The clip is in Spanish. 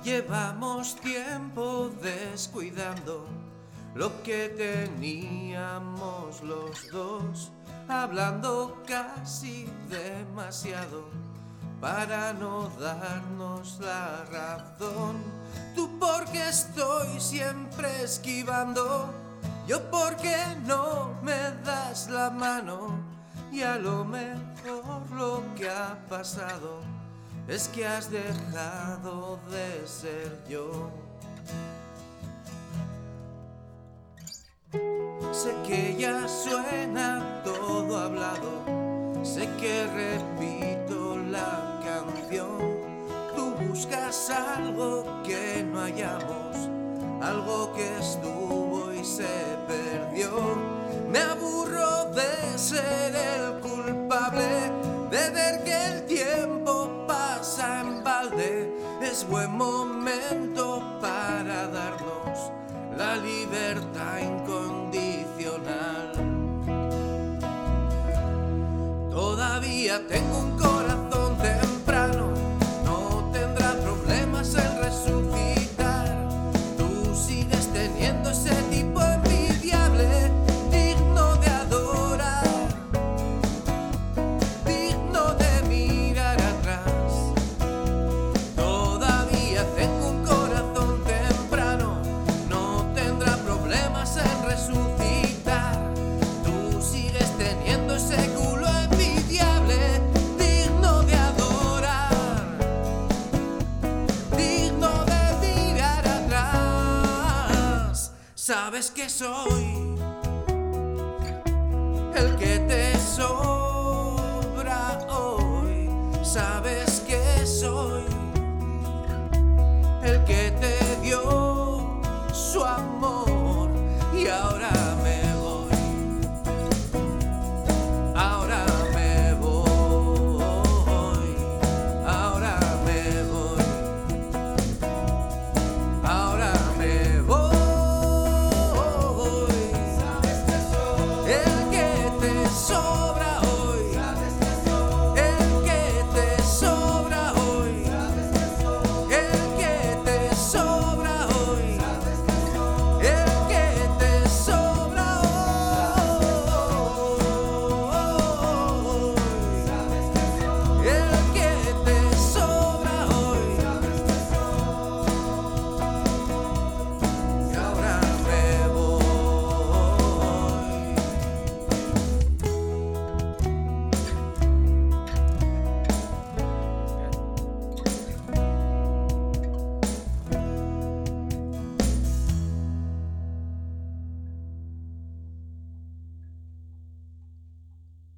Llevamos tiempo descuidando lo que teníamos los dos, hablando casi demasiado para no darnos la razón. Tú porque estoy siempre esquivando, yo porque no me das la mano, y a lo mejor lo que ha pasado es que has dejado de ser yo. Sé que ya suena todo hablado, sé que repito la canción. Tú buscas algo que no hallamos, algo que estuvo y se perdió. Me aburro de ser el culpable, de ver que el tiempo pasa en balde. Es buen momento para darnos la libertad incondicional. Todavía tengo un corazón temprano, no tendrá problemas en resucitar. Tú sigues teniendo ese tipo envidiable, digno de adorar, digno de mirar atrás. Todavía tengo un corazón temprano, no tendrá problemas en resucitar. Tú sigues teniendo ese culo envidiable, digno de adorar, digno de mirar atrás. Sabes que soy el que te sobra hoy, sabes